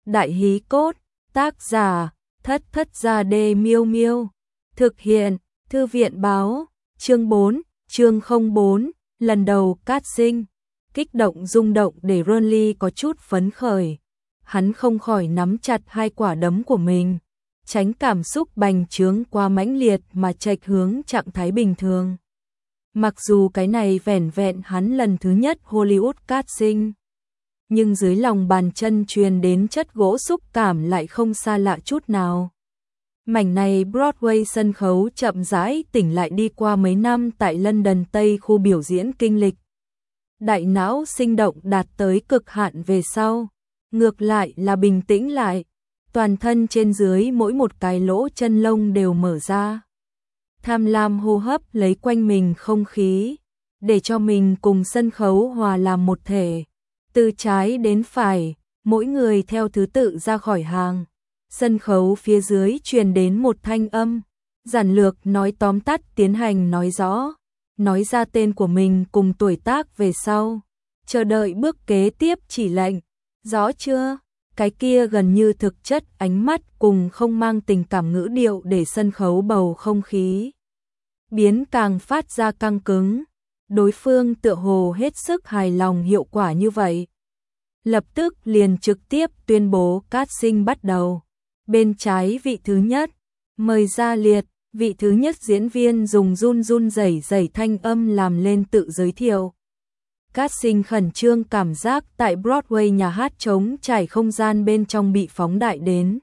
Đại hí cốt, tác giả, Thất Thất Gia Đê Miêu Miêu. Thực hiện, Thư viện báo, chương 4, chương 04, lần đầu casting. Kích động rung động để Ronly có chút phấn khởi. Hắn không khỏi nắm chặt hai quả đấm của mình, tránh cảm xúc bành trướng quá mãnh liệt mà chệch hướng trạng thái bình thường. Mặc dù cái này vẻn vẹn hắn lần thứ nhất Hollywood casting, nhưng dưới lòng bàn chân truyền đến chất gỗ xúc cảm lại không xa lạ chút nào. Mảnh này Broadway sân khấu chậm rãi tỉnh lại đi qua mấy năm tại London Tây khu biểu diễn kinh lịch. Đại não sinh động đạt tới cực hạn về sau, ngược lại là bình tĩnh lại, toàn thân trên dưới mỗi một cái lỗ chân lông đều mở ra. Tham lam hô hấp lấy quanh mình không khí, để cho mình cùng sân khấu hòa làm một thể. Từ trái đến phải, mỗi người theo thứ tự ra khỏi hàng. Sân khấu phía dưới truyền đến một thanh âm, giản lược nói tóm tắt tiến hành nói rõ, nói ra tên của mình cùng tuổi tác về sau, chờ đợi bước kế tiếp chỉ lệnh, rõ chưa? Cái kia gần như thực chất ánh mắt cùng không mang tình cảm ngữ điệu để sân khấu bầu không khí biến càng phát ra căng cứng. Đối phương tựa hồ hết sức hài lòng hiệu quả như vậy, lập tức liền trực tiếp tuyên bố casting bắt đầu. Bên trái vị thứ nhất, mời ra liệt. Vị thứ nhất diễn viên dùng run run rẩy rẩy thanh âm làm lên tự giới thiệu. Casting khẩn trương cảm giác tại Broadway nhà hát trống trải không gian bên trong bị phóng đại đến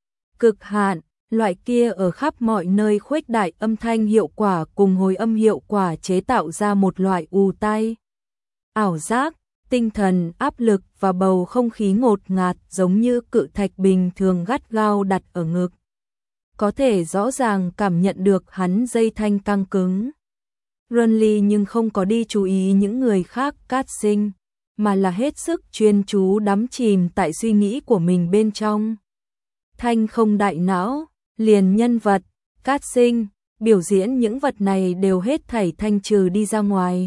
cực hạn, loại kia ở khắp mọi nơi khuếch đại âm thanh hiệu quả cùng hồi âm hiệu quả chế tạo ra một loại ù tai, ảo giác, tinh thần áp lực và bầu không khí ngột ngạt giống như cự thạch bình thường gắt gao đặt ở ngực. Có thể rõ ràng cảm nhận được hắn dây thanh căng cứng. Ronly nhưng không có đi chú ý những người khác casting, mà là hết sức chuyên chú đắm chìm tại suy nghĩ của mình bên trong. Thanh không đại não, liền nhân vật, casting, biểu diễn những vật này đều hết thảy thanh trừ đi ra ngoài.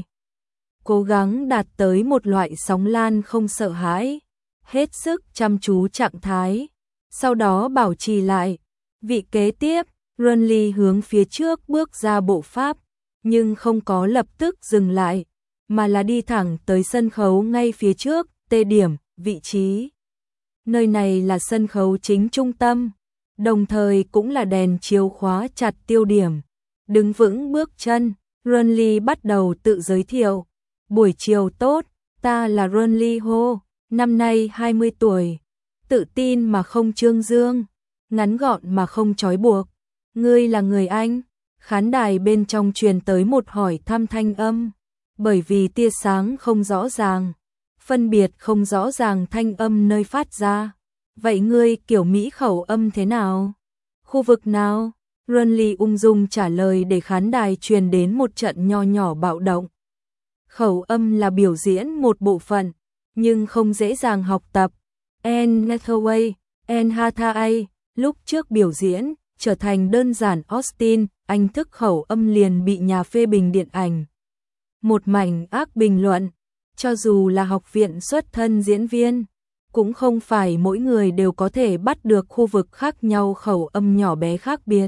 Cố gắng đạt tới một loại sóng lan không sợ hãi, hết sức chăm chú trạng thái, sau đó bảo trì lại. Vị kế tiếp, Ronly hướng phía trước bước ra bộ pháp, nhưng không có lập tức dừng lại, mà là đi thẳng tới sân khấu ngay phía trước, tê điểm, vị trí. Nơi này là sân khấu chính trung tâm, đồng thời cũng là đèn chiếu khóa chặt tiêu điểm. Đứng vững bước chân, Ronly bắt đầu tự giới thiệu. Buổi chiều tốt, ta là Ronly Ho, năm nay 20 tuổi, tự tin mà không trương dương, ngắn gọn mà không trói buộc. Ngươi là người Anh? Khán đài bên trong truyền tới một hỏi thăm thanh âm, bởi vì tia sáng không rõ ràng, phân biệt không rõ ràng thanh âm nơi phát ra. Vậy ngươi kiểu Mỹ khẩu âm thế nào? Khu vực nào? Ronly ung dung trả lời để khán đài truyền đến một trận nho nhỏ bạo động. Khẩu âm là biểu diễn một bộ phận, nhưng không dễ dàng học tập. Anne Hathaway, Anne Hathaway lúc trước biểu diễn, trở thành đơn giản Austin, Anh thức khẩu âm liền bị nhà phê bình điện ảnh một mảnh ác bình luận. Cho dù là học viện xuất thân diễn viên, cũng không phải mỗi người đều có thể bắt được khu vực khác nhau khẩu âm nhỏ bé khác biệt.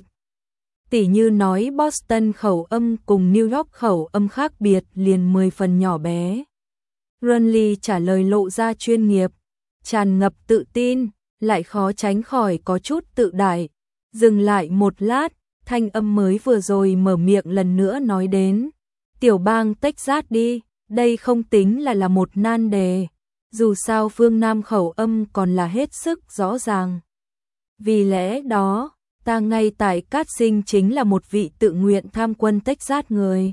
Tỉ như nói Boston khẩu âm cùng New York khẩu âm khác biệt liền 10 phần nhỏ bé. Ronly trả lời lộ ra chuyên nghiệp, tràn ngập tự tin, lại khó tránh khỏi có chút tự đại. Dừng lại một lát, thanh âm mới vừa rồi mở miệng lần nữa nói đến. Tiểu bang Texas đi, đây không tính là một nan đề. Dù sao phương Nam khẩu âm còn là hết sức rõ ràng. Vì lẽ đó, ta ngay tại casting chính là một vị tự nguyện tham quân Texas người.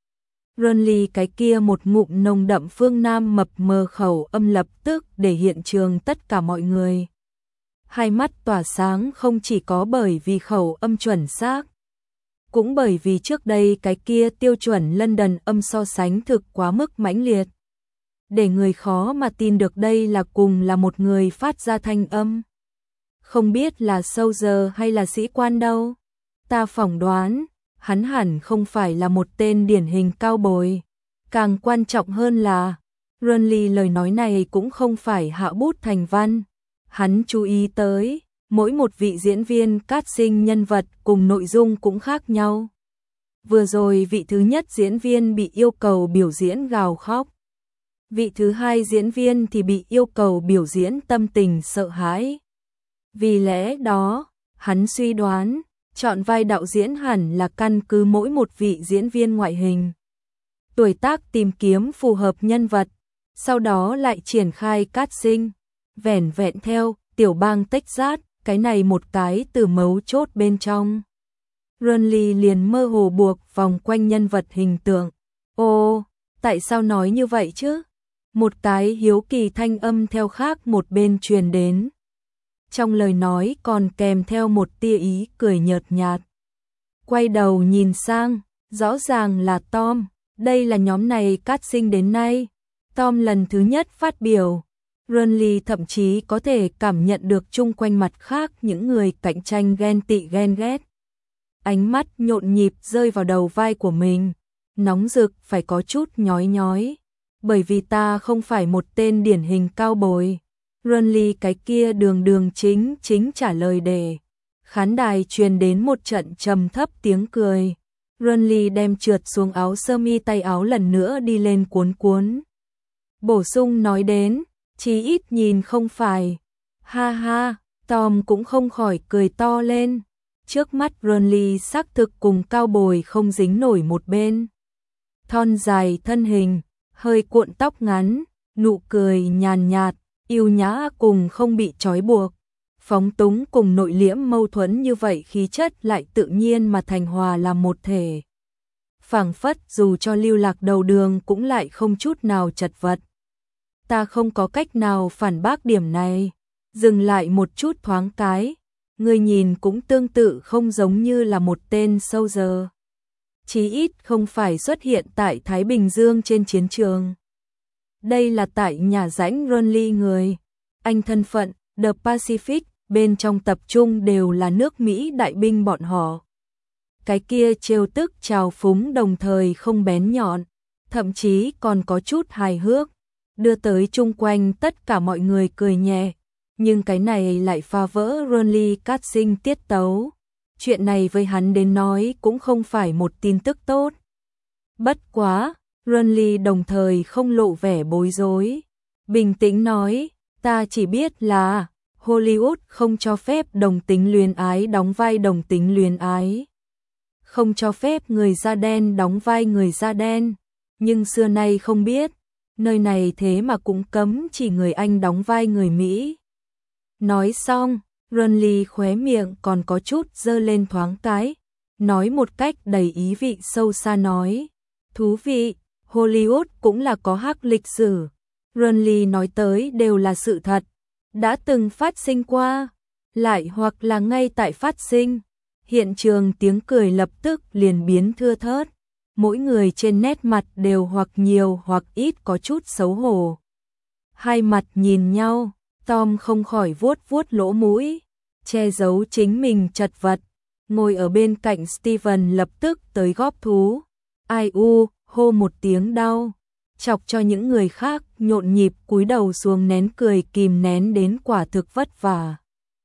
Ronly cái kia một ngụm nồng đậm phương Nam mập mờ khẩu âm lập tức để hiện trường tất cả mọi người hai mắt tỏa sáng, không chỉ có bởi vì khẩu âm chuẩn xác, cũng bởi vì trước đây cái kia tiêu chuẩn London âm so sánh thực quá mức mãnh liệt, để người khó mà tin được đây là cùng là một người phát ra thanh âm. Không biết là soldier hay là sĩ quan đâu. Ta phỏng đoán, hắn hẳn không phải là một tên điển hình cao bồi. Càng quan trọng hơn là, Ronly lời nói này cũng không phải hạ bút thành văn. Hắn chú ý tới, mỗi một vị diễn viên casting nhân vật cùng nội dung cũng khác nhau. Vừa rồi vị thứ nhất diễn viên bị yêu cầu biểu diễn gào khóc. Vị thứ hai diễn viên thì bị yêu cầu biểu diễn tâm tình sợ hãi. Vì lẽ đó, hắn suy đoán, chọn vai đạo diễn hẳn là căn cứ mỗi một vị diễn viên ngoại hình, tuổi tác tìm kiếm phù hợp nhân vật, sau đó lại triển khai casting, vẻn vẹn theo tiểu bang Texas, cái này một cái từ mấu chốt bên trong. Ronly liền mơ hồ buộc vòng quanh nhân vật hình tượng. Ô, tại sao nói như vậy chứ? Một cái hiếu kỳ thanh âm theo khác một bên truyền đến. Trong lời nói còn kèm theo một tia ý cười nhợt nhạt. Quay đầu nhìn sang, rõ ràng là Tom. Đây là nhóm này casting đến nay. Tom lần thứ nhất phát biểu. Ronly thậm chí có thể cảm nhận được chung quanh mặt khác những người cạnh tranh ghen tị ghen ghét. Ánh mắt nhộn nhịp rơi vào đầu vai của mình. Nóng rực phải có chút nhói nhói. Bởi vì ta không phải một tên điển hình cao bồi. Ronly cái kia đường chính trả lời đề. Khán đài truyền đến một trận trầm thấp tiếng cười. Ronly đem trượt xuống áo sơ mi tay áo lần nữa đi lên cuốn. Bổ sung nói đến, chí ít nhìn không phải. Ha ha, Tom cũng không khỏi cười to lên. Trước mắt Ronly xác thực cùng cao bồi không dính nổi một bên. Thon dài thân hình, hơi cuộn tóc ngắn, nụ cười nhàn nhạt, yêu nhã cùng không bị trói buộc. Phóng túng cùng nội liễm mâu thuẫn như vậy khí chất lại tự nhiên mà thành hòa làm một thể. Phảng phất dù cho lưu lạc đầu đường cũng lại không chút nào chật vật. Ta không có cách nào phản bác điểm này. Dừng lại một chút thoáng cái. Người nhìn cũng tương tự không giống như là một tên soldier. Chí ít không phải xuất hiện tại Thái Bình Dương trên chiến trường. Đây là tại nhà rãnh Ronly người. Anh thân phận, The Pacific, bên trong tập trung đều là nước Mỹ đại binh bọn họ. Cái kia trêu tức trào phúng đồng thời không bén nhọn, thậm chí còn có chút hài hước, đưa tới chung quanh tất cả mọi người cười nhẹ. Nhưng cái này lại phá vỡ Ronly casting tiết tấu. Chuyện này với hắn đến nói cũng không phải một tin tức tốt. Bất quá, Ronly đồng thời không lộ vẻ bối rối. Bình tĩnh nói, ta chỉ biết là Hollywood không cho phép đồng tính luyến ái đóng vai đồng tính luyến ái. Không cho phép người da đen đóng vai người da đen. Nhưng xưa nay không biết, nơi này thế mà cũng cấm chỉ người Anh đóng vai người Mỹ. Nói xong, Ronly khóe miệng còn có chút dơ lên thoáng cái, nói một cách đầy ý vị sâu xa nói. Thú vị, Hollywood cũng là có hắc lịch sử. Ronly nói tới đều là sự thật, đã từng phát sinh qua, lại hoặc là ngay tại phát sinh. Hiện trường tiếng cười lập tức liền biến thưa thớt, mỗi người trên nét mặt đều hoặc nhiều hoặc ít có chút xấu hổ. Hai mặt nhìn nhau, Tom không khỏi vuốt vuốt lỗ mũi, che giấu chính mình chật vật, ngồi ở bên cạnh Steven lập tức tới góp thú. Ai u, hô một tiếng đau, chọc cho những người khác nhộn nhịp cúi đầu xuống nén cười kìm nén đến quả thực vất vả.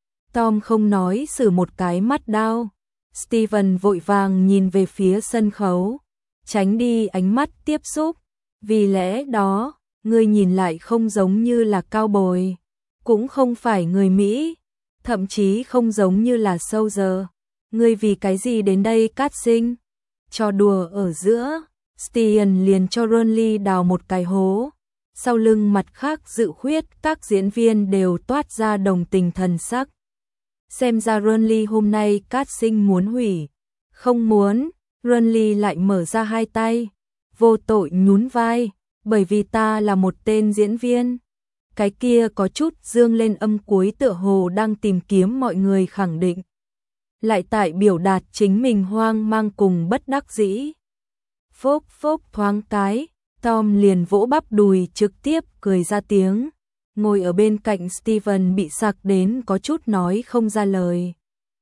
Tom không nói xử một cái mắt đau. Steven vội vàng nhìn về phía sân khấu, tránh đi ánh mắt tiếp xúc. Vì lẽ đó, ngươi nhìn lại không giống như là cao bồi, cũng không phải người Mỹ, thậm chí không giống như là soldier. Ngươi vì cái gì đến đây casting? Trò đùa ở giữa, Steven liền cho Ronly đào một cái hố. Sau lưng mặt khác dự khuyết các diễn viên đều toát ra đồng tình thần sắc. Xem ra Ronly hôm nay casting muốn hủy. Không muốn, Ronly lại mở ra hai tay, vô tội nhún vai, bởi vì ta là một tên diễn viên. Cái kia có chút dương lên âm cuối tựa hồ đang tìm kiếm mọi người khẳng định. Lại tại biểu đạt chính mình hoang mang cùng bất đắc dĩ. Phốc phốc thoáng cái, Tom liền vỗ bắp đùi trực tiếp cười ra tiếng. Ngồi ở bên cạnh Steven bị sặc đến có chút nói không ra lời.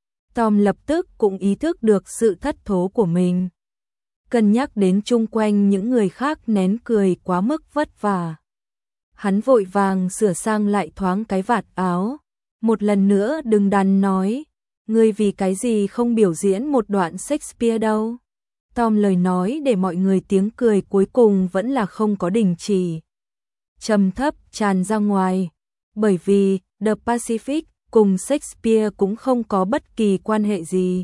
Tom lập tức cũng ý thức được sự thất thố của mình. Cân nhắc đến chung quanh những người khác nén cười quá mức vất vả. Hắn vội vàng sửa sang lại thoáng cái vạt áo, Một lần nữa đừng đắn nói, ngươi vì cái gì không biểu diễn một đoạn Shakespeare đâu. Tom lời nói để mọi người tiếng cười cuối cùng vẫn là không có đình chỉ. Trầm thấp tràn ra ngoài, bởi vì The Pacific cùng Shakespeare cũng không có bất kỳ quan hệ gì.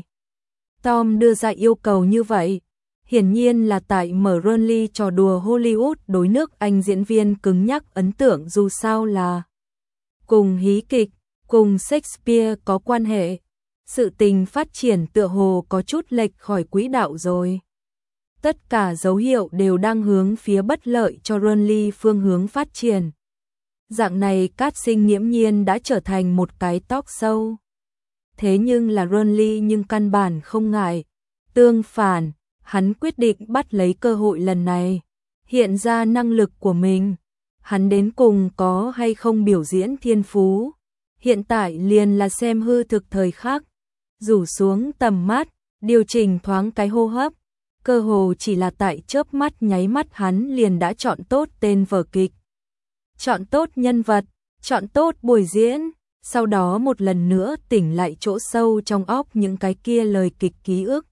Tom đưa ra yêu cầu như vậy, hiển nhiên là tại mở Ronly trò đùa Hollywood đối nước Anh diễn viên cứng nhắc ấn tượng dù sao là cùng hí kịch, cùng Shakespeare có quan hệ. Sự tình phát triển tựa hồ có chút lệch khỏi quỹ đạo rồi. Tất cả dấu hiệu đều đang hướng phía bất lợi cho Ronly phương hướng phát triển. Dạng này Cát Sinh nghiễm nhiên đã trở thành một cái talk show. Thế nhưng là Ronly nhưng căn bản không ngại. Tương phản, hắn quyết định bắt lấy cơ hội lần này, hiện ra năng lực của mình. Hắn đến cùng có hay không biểu diễn thiên phú. Hiện tại liền là xem hư thực thời khắc. Rủ xuống tầm mắt, điều chỉnh thoáng cái hô hấp. Cơ hồ chỉ là tại chớp mắt nháy mắt hắn liền đã chọn tốt tên vở kịch. Chọn tốt nhân vật, chọn tốt buổi diễn, sau đó một lần nữa tỉnh lại chỗ sâu trong óc những cái kia lời kịch ký ức.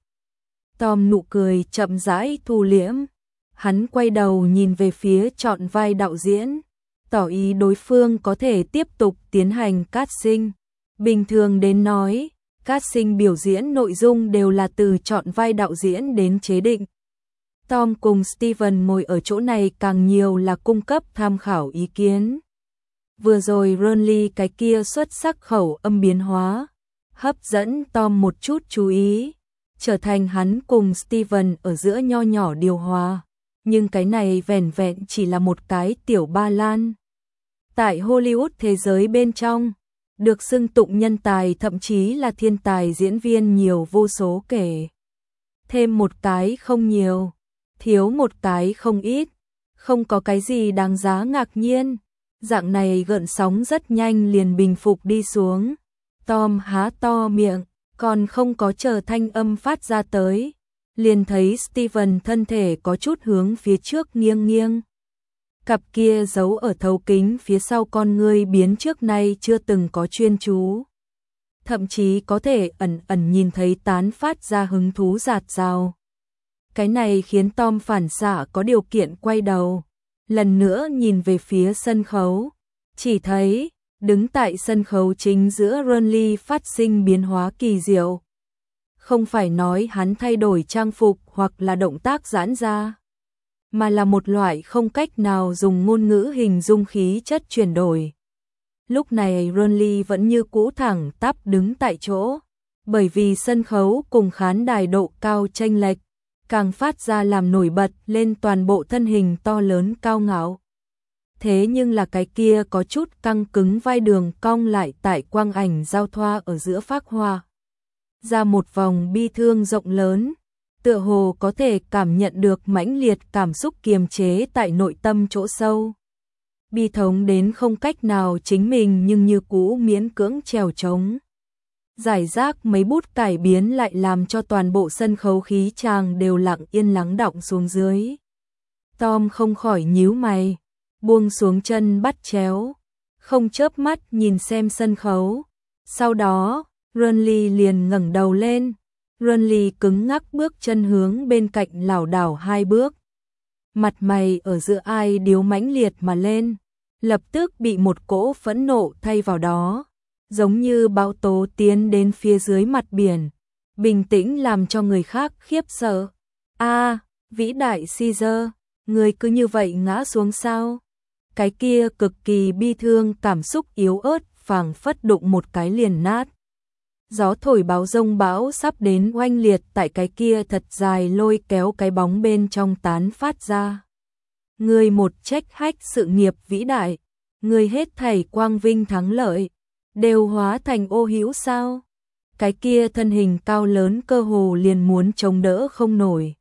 Tom nụ cười chậm rãi thu liễm, hắn quay đầu nhìn về phía chọn vai đạo diễn, tỏ ý đối phương có thể tiếp tục tiến hành casting. Bình thường đến nói, casting biểu diễn nội dung đều là từ chọn vai đạo diễn đến chế định. Tom cùng Steven ngồi ở chỗ này càng nhiều là cung cấp tham khảo ý kiến. Vừa rồi Ronly cái kia xuất sắc khẩu âm biến hóa, hấp dẫn Tom một chút chú ý, trở thành hắn cùng Steven ở giữa nho nhỏ điều hòa. Nhưng cái này vẻn vẹn chỉ là một cái tiểu ba lan. Tại Hollywood thế giới bên trong, được xưng tụng nhân tài thậm chí là thiên tài diễn viên nhiều vô số kể. Thêm một cái không nhiều, thiếu một cái không ít, không có cái gì đáng giá ngạc nhiên. Dạng này gợn sóng rất nhanh liền bình phục đi xuống. Tom há to miệng, còn không có chờ thanh âm phát ra tới, liền thấy Steven thân thể có chút hướng phía trước nghiêng nghiêng. Cặp kia giấu ở thấu kính phía sau con ngươi biến trước nay chưa từng có chuyên chú. Thậm chí có thể ẩn ẩn nhìn thấy tán phát ra hứng thú rạt rào. Cái này khiến Tom phản xạ có điều kiện quay đầu, lần nữa nhìn về phía sân khấu, chỉ thấy đứng tại sân khấu chính giữa Ronly phát sinh biến hóa kỳ diệu. Không phải nói hắn thay đổi trang phục hoặc là động tác giãn ra, mà là một loại không cách nào dùng ngôn ngữ hình dung khí chất chuyển đổi. Lúc này Ronly vẫn như cũ thẳng tắp đứng tại chỗ, bởi vì sân khấu cùng khán đài độ cao chênh lệch, càng phát ra làm nổi bật lên toàn bộ thân hình to lớn cao ngạo. Thế nhưng là cái kia có chút căng cứng vai đường cong lại tại quang ảnh giao thoa ở giữa phác hoa. Ra một vòng bi thương rộng lớn, tựa hồ có thể cảm nhận được mãnh liệt cảm xúc kiềm chế tại nội tâm chỗ sâu. Bi thống đến không cách nào chính mình nhưng như cũ miễn cưỡng trèo trống. Giải rác mấy bút cải biến lại làm cho toàn bộ sân khấu khí chàng đều lặng yên lắng đọng xuống dưới. Tom không khỏi nhíu mày, buông xuống chân bắt chéo, không chớp mắt nhìn xem sân khấu. Sau đó, Ronly liền ngẩng đầu lên. Ronly cứng ngắc bước chân hướng bên cạnh lảo đảo hai bước. Mặt mày ở giữa ai điếu mãnh liệt mà lên, lập tức bị một cỗ phẫn nộ thay vào đó, giống như bão tố tiến đến phía dưới mặt biển, bình tĩnh làm cho người khác khiếp sợ. A, vĩ đại Caesar, người cứ như vậy ngã xuống sao? Cái kia cực kỳ bi thương cảm xúc yếu ớt phảng phất đụng một cái liền nát. Gió thổi báo rông bão sắp đến oanh liệt tại cái kia thật dài lôi kéo cái bóng bên trong tán phát ra. Người một trách hách sự nghiệp vĩ đại, người hết thảy quang vinh thắng lợi, đều hóa thành ô hữu sao? Cái kia thân hình cao lớn cơ hồ liền muốn chống đỡ không nổi.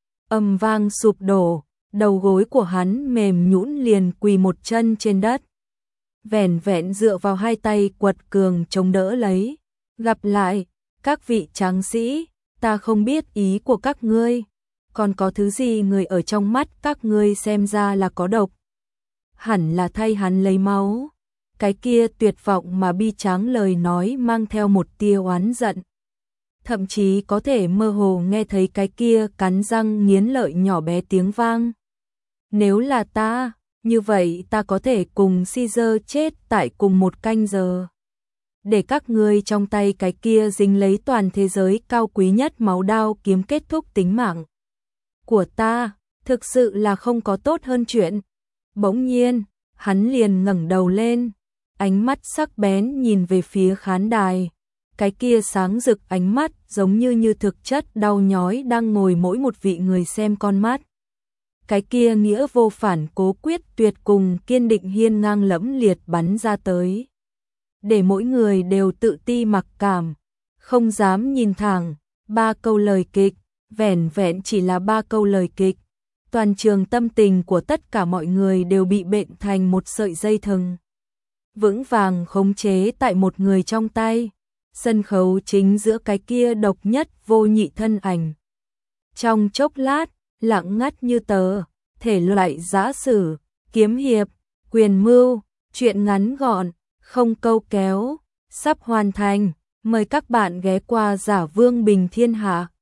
Ầm vang sụp đổ, đầu gối của hắn mềm nhũn liền quỳ một chân trên đất. Vẻn vẹn dựa vào hai tay quật cường chống đỡ lấy. Gặp lại, các vị tráng sĩ, ta không biết ý của các ngươi, còn có thứ gì người ở trong mắt các ngươi xem ra là có độc. Hẳn là thay hắn lấy máu. cái kia tuyệt vọng mà bi tráng lời nói mang theo một tia oán giận. Thậm chí có thể mơ hồ nghe thấy cái kia cắn răng nghiến lợi nhỏ bé tiếng vang. Nếu là ta, như vậy ta có thể cùng Caesar chết tại cùng một canh giờ. Để các ngươi trong tay cái kia dính lấy toàn thế giới cao quý nhất máu đao kiếm kết thúc tính mạng của ta, thực sự là không có tốt hơn chuyện. Bỗng nhiên, hắn liền ngẩng đầu lên, ánh mắt sắc bén nhìn về phía khán đài. Cái kia sáng rực ánh mắt giống như thực chất đau nhói đang ngồi mỗi một vị người xem con mắt. Cái kia nghĩa vô phản cố quyết tuyệt cùng kiên định hiên ngang lẫm liệt bắn ra tới. Để mỗi người đều tự ti mặc cảm, không dám nhìn thẳng. 3 câu lời kịch, vẻn vẹn chỉ là 3 câu lời kịch. Toàn trường tâm tình của tất cả mọi người đều bị bệnh thành một sợi dây thừng. Vững vàng khống chế tại một người trong tay. Sân khấu chính giữa cái kia độc nhất vô nhị thân ảnh. Trong chốc lát, lặng ngắt như tờ, thể loại giã sử, kiếm hiệp, quyền mưu, truyện ngắn gọn, không câu kéo, sắp hoàn thành. Mời các bạn ghé qua Giả Vương Bình Thiên Hạ.